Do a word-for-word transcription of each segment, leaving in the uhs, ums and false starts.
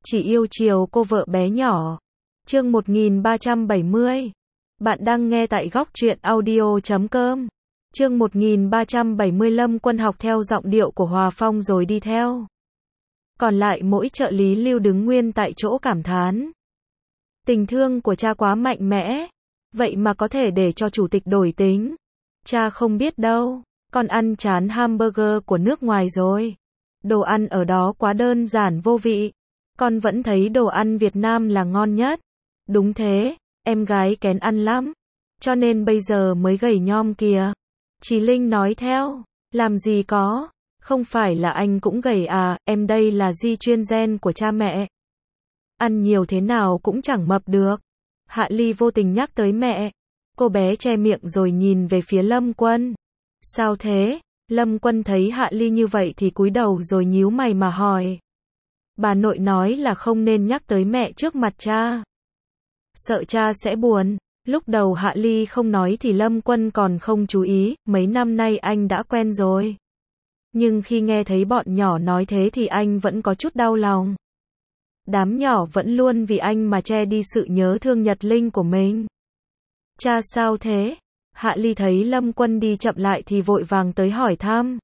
chỉ yêu chiều cô vợ bé nhỏ. Chương một nghìn ba trăm bảy mươi. Bạn đang nghe tại góc truyện audio chấm com. Chương một nghìn ba trăm bảy mươi. Lâm Quân học theo giọng điệu của Hòa Phong rồi đi theo. Còn lại mỗi trợ lý Lưu đứng nguyên tại chỗ cảm thán. Tình thương của cha quá mạnh mẽ, vậy mà có thể để cho chủ tịch đổi tính. Cha không biết đâu, con ăn chán hamburger của nước ngoài rồi. Đồ ăn ở đó quá đơn giản vô vị. Con vẫn thấy đồ ăn Việt Nam là ngon nhất. Đúng thế, em gái kén ăn lắm, cho nên bây giờ mới gầy nhom kìa. Chí Linh nói theo, làm gì có, không phải là anh cũng gầy à, em đây là di truyền gen của cha mẹ. Ăn nhiều thế nào cũng chẳng mập được. Hạ Ly vô tình nhắc tới mẹ. Cô bé che miệng rồi nhìn về phía Lâm Quân. Sao thế? Lâm Quân thấy Hạ Ly như vậy thì cúi đầu rồi nhíu mày mà hỏi. Bà nội nói là không nên nhắc tới mẹ trước mặt cha, sợ cha sẽ buồn. Lúc đầu Hạ Ly không nói thì Lâm Quân còn không chú ý, mấy năm nay anh đã quen rồi. Nhưng khi nghe thấy bọn nhỏ nói thế thì anh vẫn có chút đau lòng. Đám nhỏ vẫn luôn vì anh mà che đi sự nhớ thương Nhật Linh của mình. Cha sao thế? Hạ Ly thấy Lâm Quân đi chậm lại thì vội vàng tới hỏi thăm.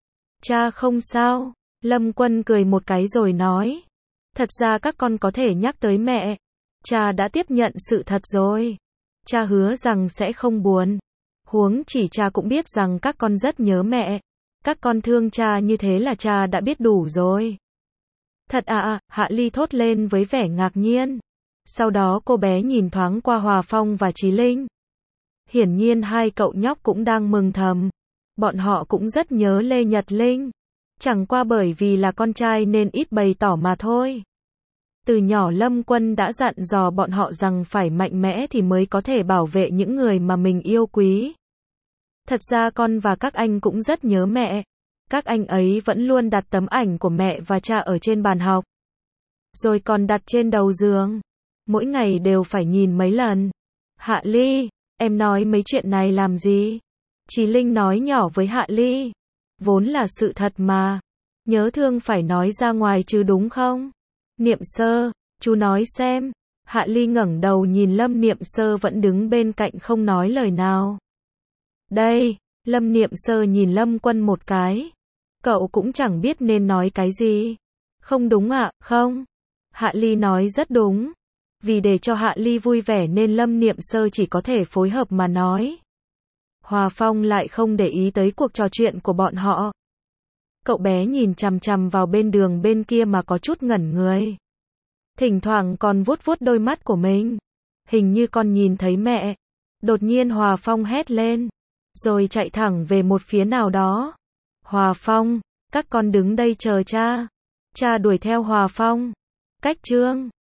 Cha không sao. Lâm Quân cười một cái rồi nói. Thật ra các con có thể nhắc tới mẹ. Cha đã tiếp nhận sự thật rồi. Cha hứa rằng sẽ không buồn. Huống chỉ cha cũng biết rằng các con rất nhớ mẹ. Các con thương cha như thế là cha đã biết đủ rồi. Thật à, Hạ Ly thốt lên với vẻ ngạc nhiên. Sau đó cô bé nhìn thoáng qua Hòa Phong và Chí Linh. Hiển nhiên hai cậu nhóc cũng đang mừng thầm. Bọn họ cũng rất nhớ Lê Nhật Linh. Chẳng qua bởi vì là con trai nên ít bày tỏ mà thôi. Từ nhỏ Lâm Quân đã dặn dò bọn họ rằng phải mạnh mẽ thì mới có thể bảo vệ những người mà mình yêu quý. Thật ra con và các anh cũng rất nhớ mẹ. Các anh ấy vẫn luôn đặt tấm ảnh của mẹ và cha ở trên bàn học. Rồi còn đặt trên đầu giường. Mỗi ngày đều phải nhìn mấy lần. Hạ Ly, em nói mấy chuyện này làm gì? Chí Linh nói nhỏ với Hạ Ly. Vốn là sự thật mà. Nhớ thương phải nói ra ngoài chứ đúng không? Niệm Sơ, chú nói xem. Hạ Ly ngẩng đầu nhìn Lâm Niệm Sơ vẫn đứng bên cạnh không nói lời nào. Đây, Lâm Niệm Sơ nhìn Lâm Quân một cái. Cậu cũng chẳng biết nên nói cái gì. Không đúng ạ, không. Hạ Ly nói rất đúng. Vì để cho Hạ Ly vui vẻ nên Lâm Niệm Sơ chỉ có thể phối hợp mà nói. Hòa Phong lại không để ý tới cuộc trò chuyện của bọn họ. Cậu bé nhìn chằm chằm vào bên đường bên kia mà có chút ngẩn người. Thỉnh thoảng còn vuốt vuốt đôi mắt của mình. Hình như con nhìn thấy mẹ. Đột nhiên Hòa Phong hét lên. Rồi chạy thẳng về một phía nào đó. Hòa Phong, các con đứng đây chờ cha. Cha đuổi theo Hòa Phong. Cách chương.